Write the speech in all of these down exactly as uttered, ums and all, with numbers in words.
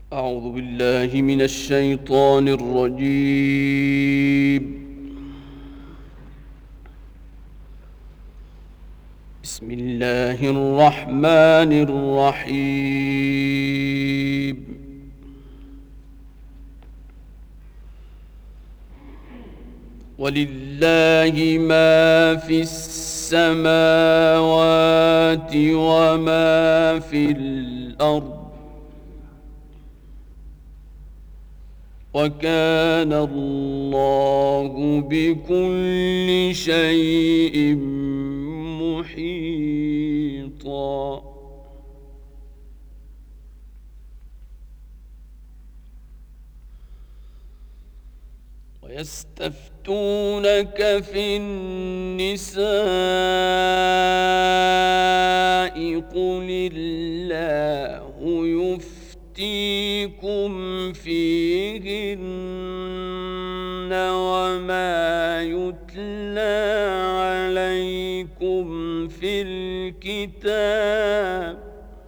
أعوذ بالله من الشيطان الرجيم. بسم الله الرحمن الرحيم. ولله ما في السماوات وما في الأرض وكان الله بكل شيء محيطا. ويستفتونك في النساء قل الله يفتيكم فيهن وما يتلى عليكم في الكتاب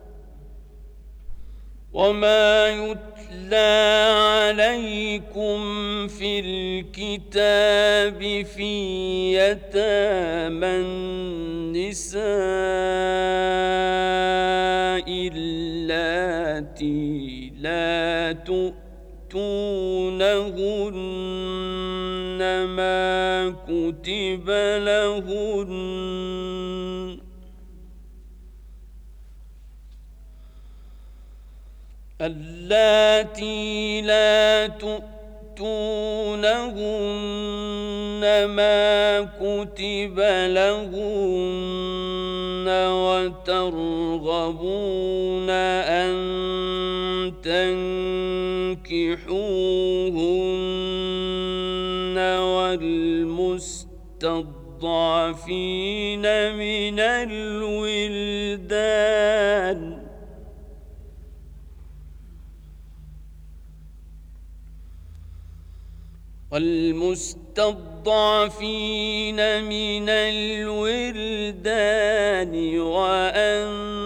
وما يتلى عليكم في الكتاب في يتامى النساء اللاتي لا تؤتونهن ما كتب لهن اللاتي لا تؤتونهن ما كتب لهن وترغبون أن تنكحوهن والمستضعفين من الولدان والمستضعفين من الولدان وأن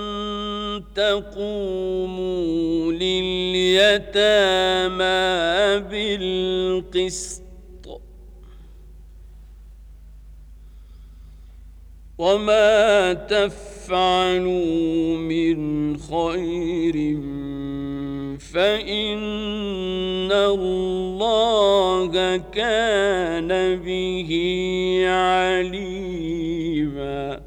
تقوموا لليتامى بالقسط وما تفعلوا من خير فإن الله كان به عليما.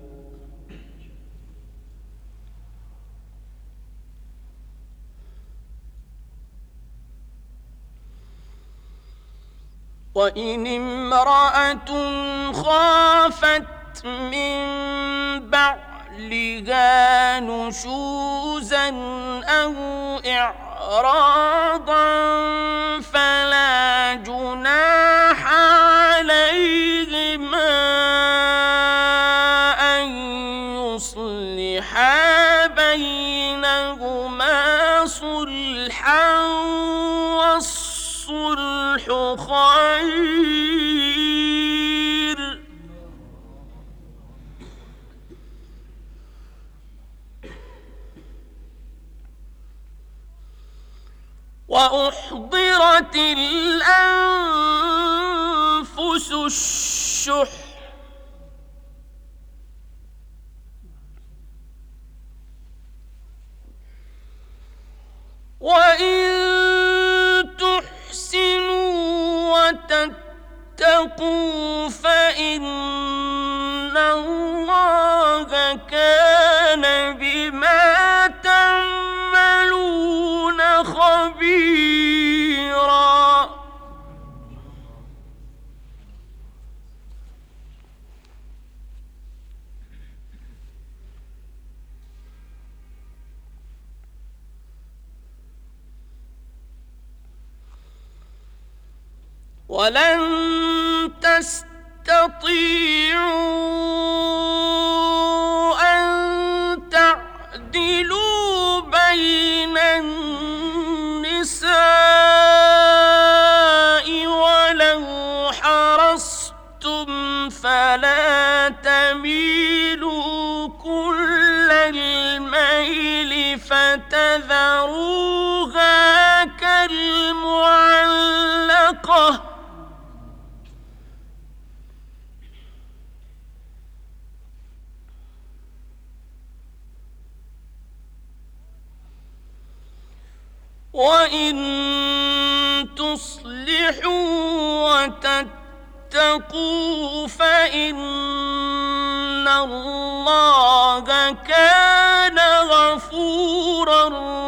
وإن امرأة خافت من بعلها نشوزا أو إعراضا فلا جناح عليهما أن يصلحا بينهما صلحا والصلح خير. وأحضرت الأنفس الشح وإن تحسنوا وتتقوا فإن الله كان بما تعملون خبيرا. ولن تستطيعوا أن تعدلوا بين النساء ولو حرصتم فلا تميلوا كل الميل فتذروها المعلقة وإن تصلحوا وتتقوا فإن الله كان غفورا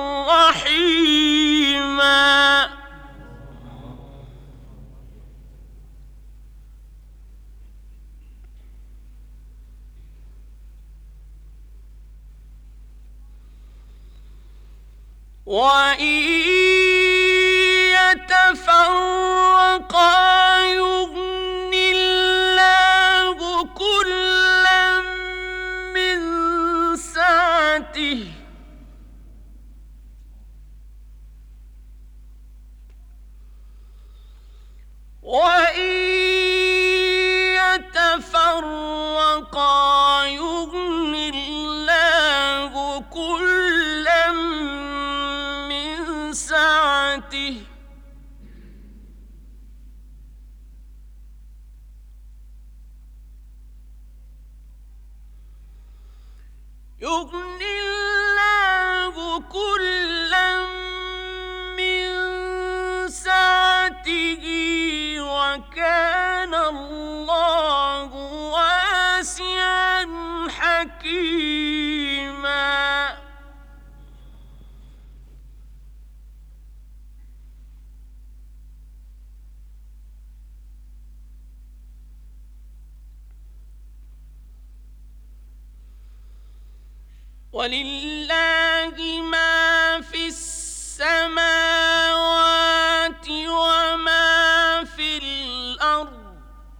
رحيما. وإن يتفرقا يغن الله كلا من سعته وإن يتفرقا يغن الله كلا من سعته يغن الله كلا من سعته وكان الله واسعا حكيما. ولله ما في السماوات وما في الأرض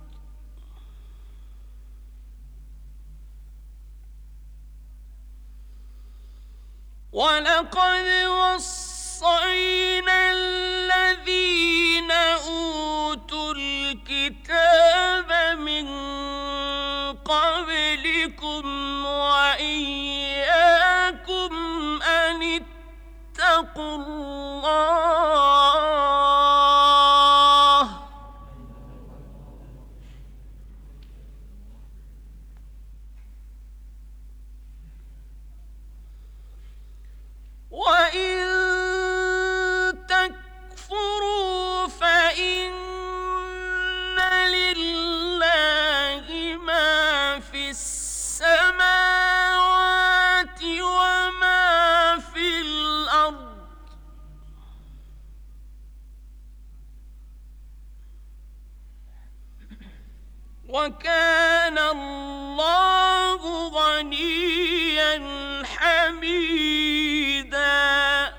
ولقد وصينا الذين أوتوا الكتاب من قبلكم وإياكم أن اتقوا الله وإن تكفروا فإن لله ما في السماوات وما في الأرض وكان الله غنيا حميدا.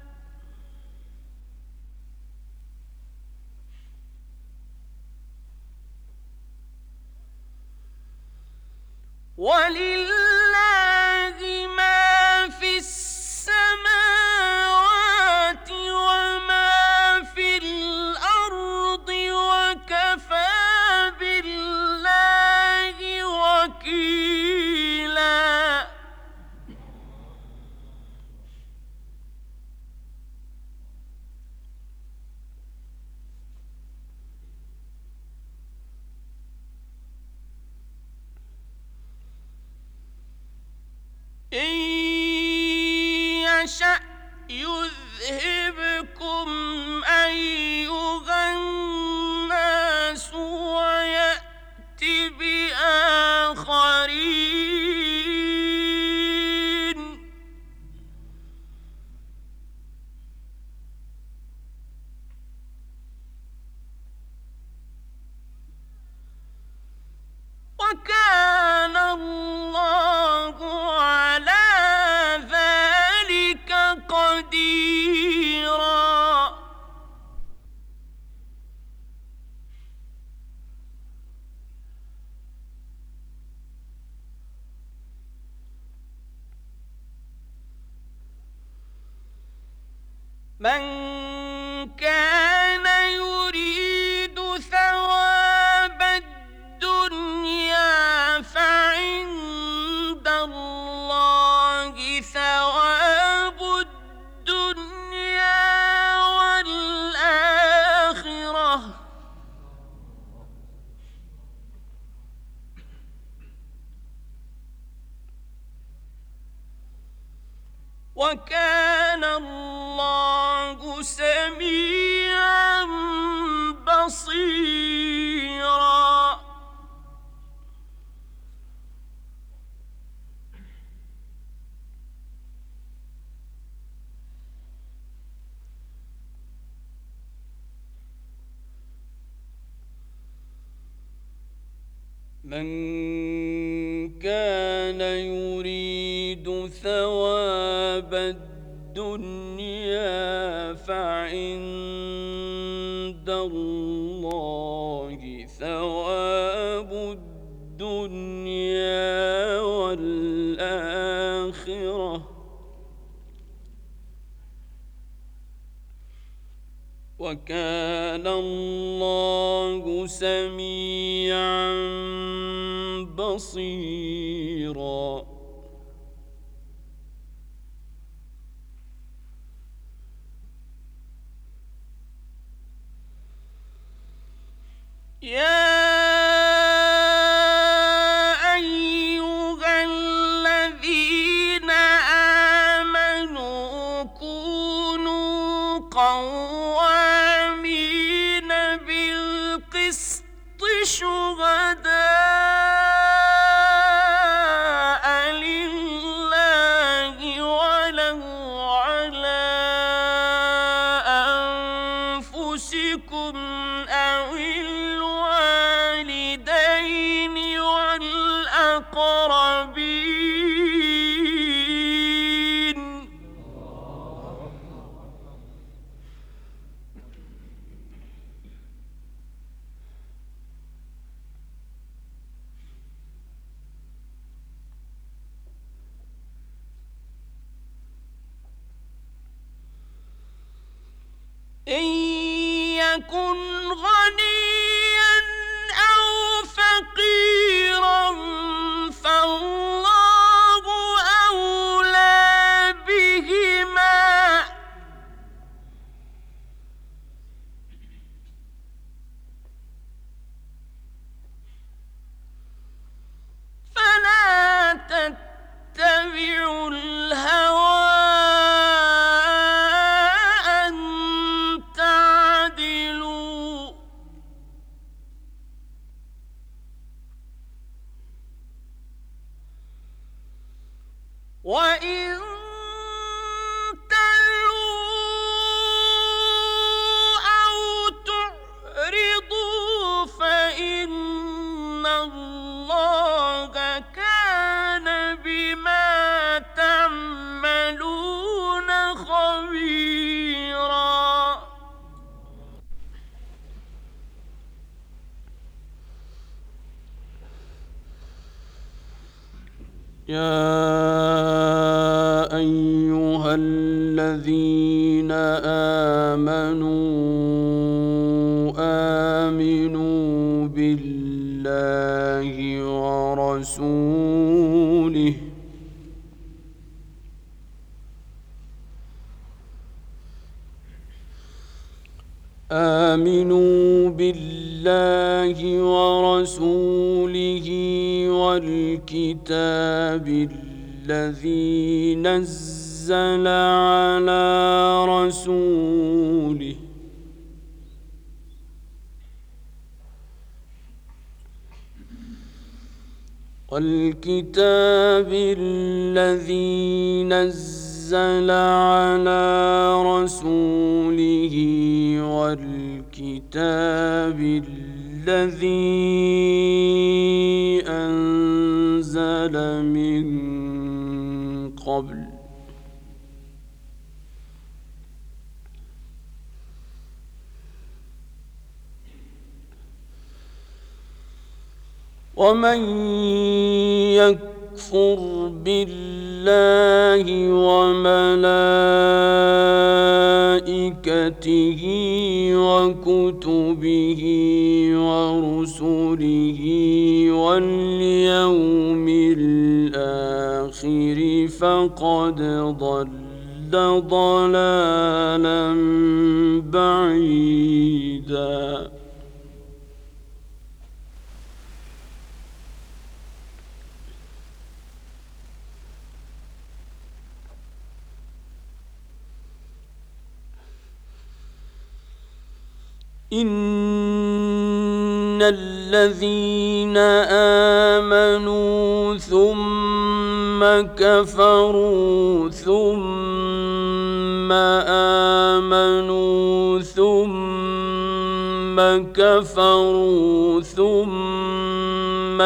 ولله ما في السماوات وما في الأرض وكفى بالله وكيلا. إن يشأ يذهبكم أيها الناس ويأت بآخرين وكان الله على ذلك قديرا. من كان يريد ثواب الدنيا فعند الله ثواب الدنيا والآخرة وكان الله سميعا بصيرا. من كان يريد ثواب الدنيا فعند الله ثواب الدنيا والآخرة وكان الله سميعا بصيرا. يا أيها الذين آمنوا كونوا قوامين بالقسط شهداء لله ولو على أنفسكم أو الوالدين والأقربين. إن يكن غنيا أو فقيرا فالله أولى بهما فلا تتبعوا الهوى وإن تلووا أو تعرضوا فإن الله كان بما تعملون خبيرا. يا أيها الذين آمنوا آمنوا بالله ورسوله آمنوا بالله ورسوله والكتاب الذي نزل على رسوله والكتاب الذي نزل على رسوله والكتاب الذي أنزل من قبل ومن يكفر بالله وملائكته وكتبه ورسله واليوم الآخر فقد ضل ضلالا بعيدا. إن الذين آمنوا ثم كفروا ثم آمنوا ثم كفروا ثم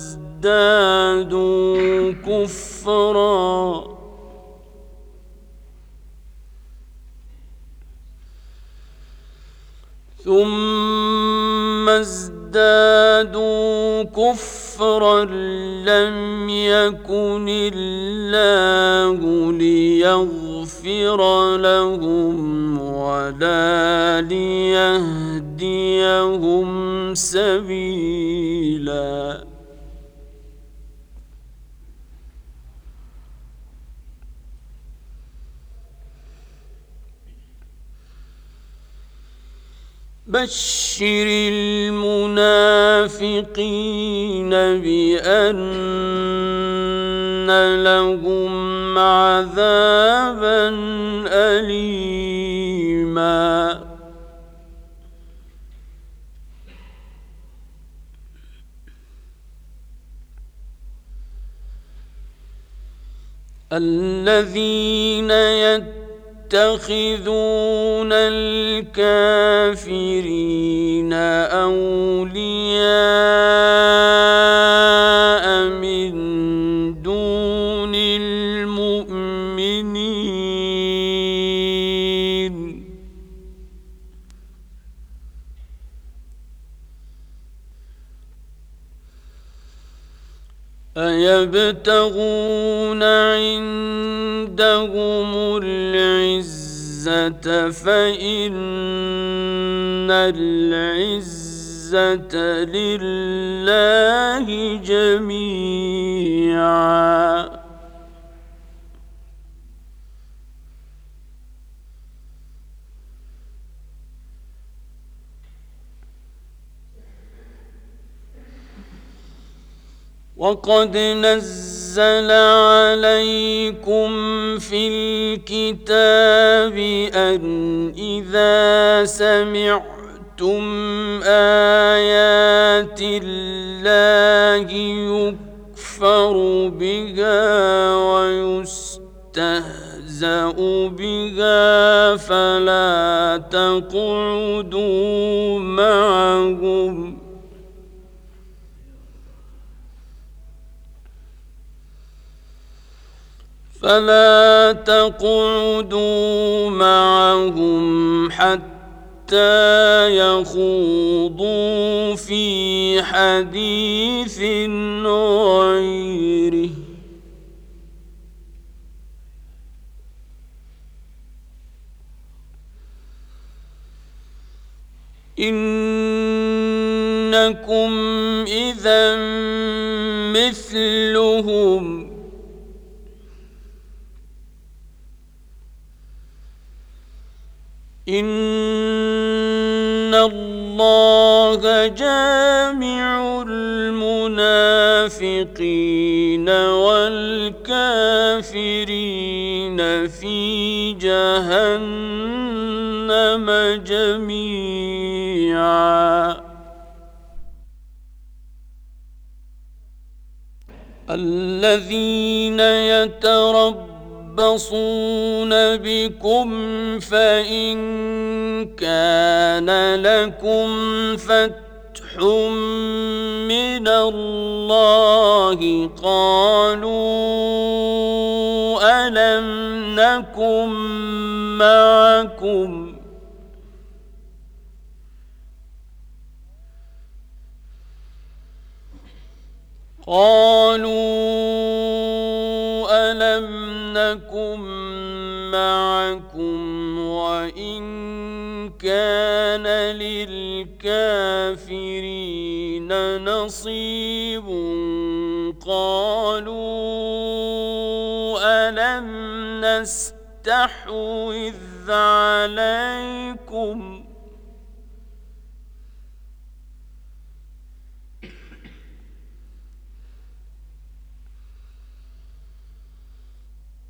ازدادوا كفرا ثم ازدادوا كفرا لم يكن الله ليغفر لهم ولا ليهديهم سبيلا بشر المنافقين بأن لهم عذابا أليما الذين يتخذون الكافرين أولياء من دون المؤمنين أيبتغون عندهم العزة فإن العزة لله جميعا وقد نزل عليكم في الكتاب أن إذا سمعتم آيات الله يكفر بها ويستهزأ بها فلا تقعدوا معهم فلا تقعدوا معهم حتى يخوضوا في حديث غيره إنكم إذا مثلهم إن الله جامع المنافقين والكافرين في جهنم جميعا الذين يتربصون يتربصون بكم فإن كان لكم فتح من الله قالوا ألم نكن معكم قالوا ألم نكن معكم وإن كان للكافرين نصيب قالوا ألم نستحوذ عليكم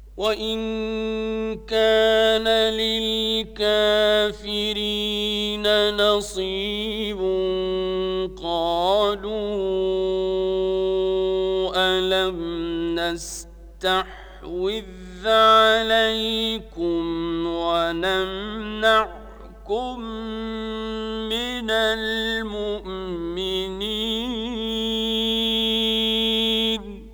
وإن كان للكافرين نصيب قالوا ألم نستحوذ عليكم ونمنعكم من المؤمنين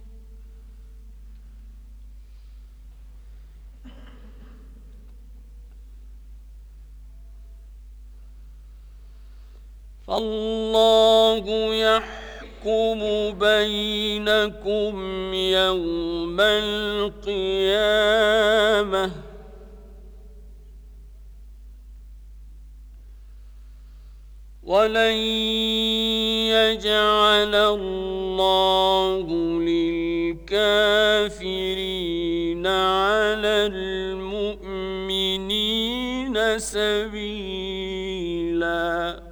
فالله يحكم بينكم يوم القيامة ولن يجعل الله للكافرين على المؤمنين سبيلا.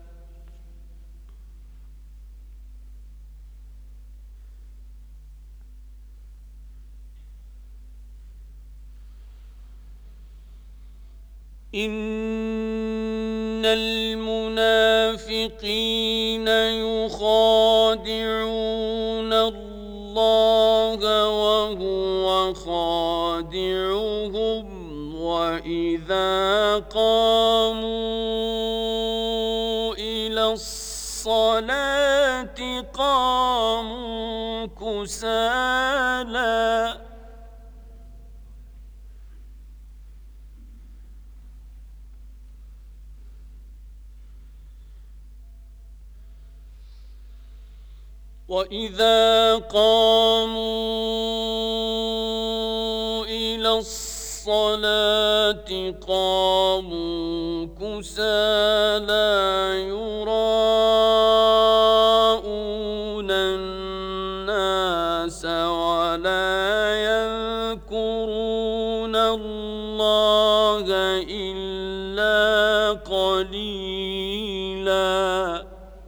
إن المنافقين يخادعون الله وهو خادعهم وإذا قاموا إلى الصلاة قاموا كسالى وإذا قاموا إلى الصلاة قاموا كسالى يراءون الناس ولا يذكرون الله إلا قليلا.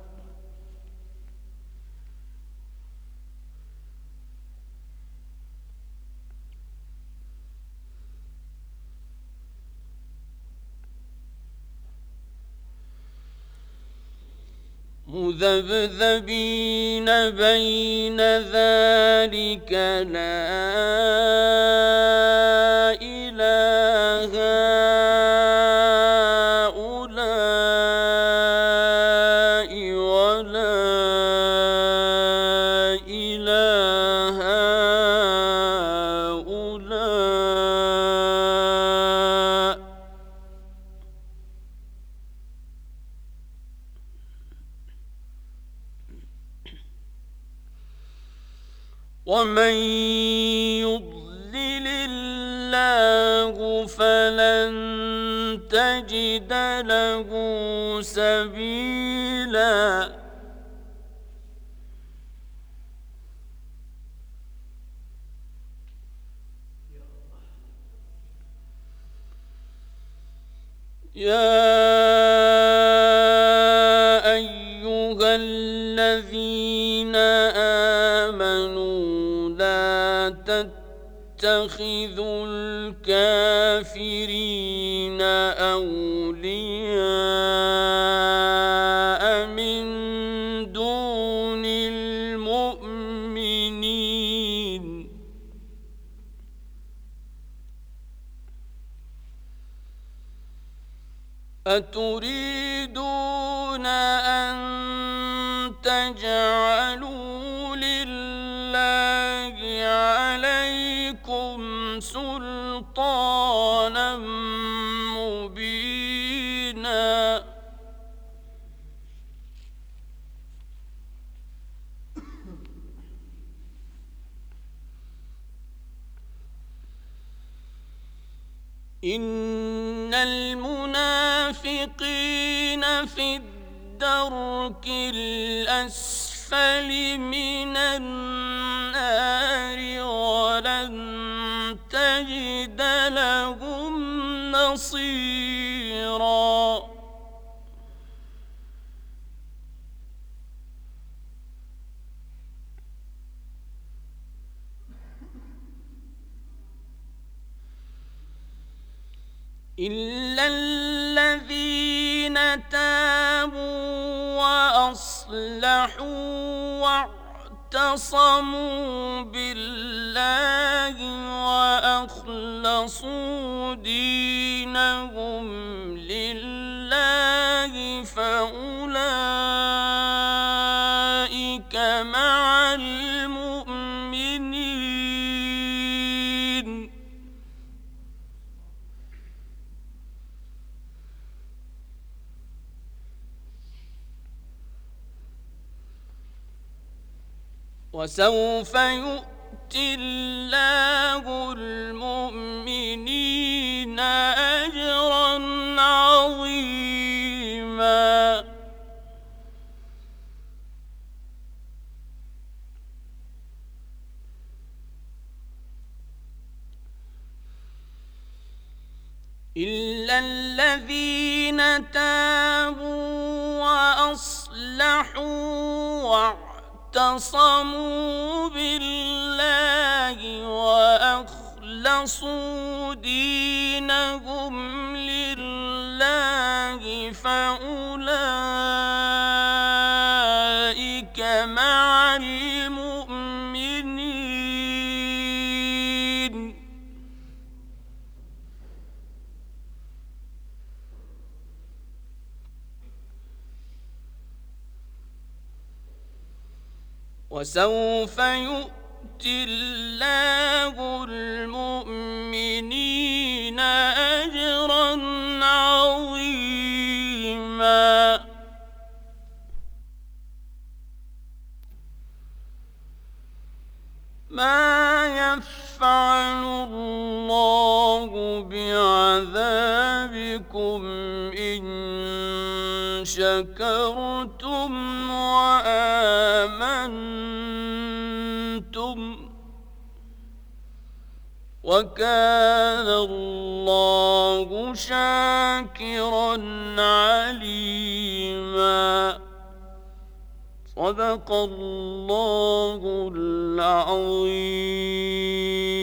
مذبذبين بين ذلك لا إله هؤلاء ولا إله هؤلاء ومن يضلل الله فلن تجد له سبيلا. يا أيها الذين آمنوا لا تتخذوا الكافرين أولياء من دون المؤمنين أتريدون أن تجعلوا لله عليكم سلطانا مبينا إن المنافقين في الدرك الأسفل من النار ولن تجد لهم نصيرا. إلا الذين تابوا وأصلحوا واعتصموا بالله وأخلصوا دينهم لله فأولئك مع المؤمنين وسوف يؤتي الله المؤمنين أجرا عظيما إلا الذين تابوا وأصلحوا واعتصموا بالله وأخلصوا دينهم لله فأولئك مع المؤمنين وسوف يؤتي الله المؤمنين أجرا عظيما ما يفعل الله بعذابكم إن شكرتم وآمنتم وكان الله شاكرا عليما. صدق الله العظيم.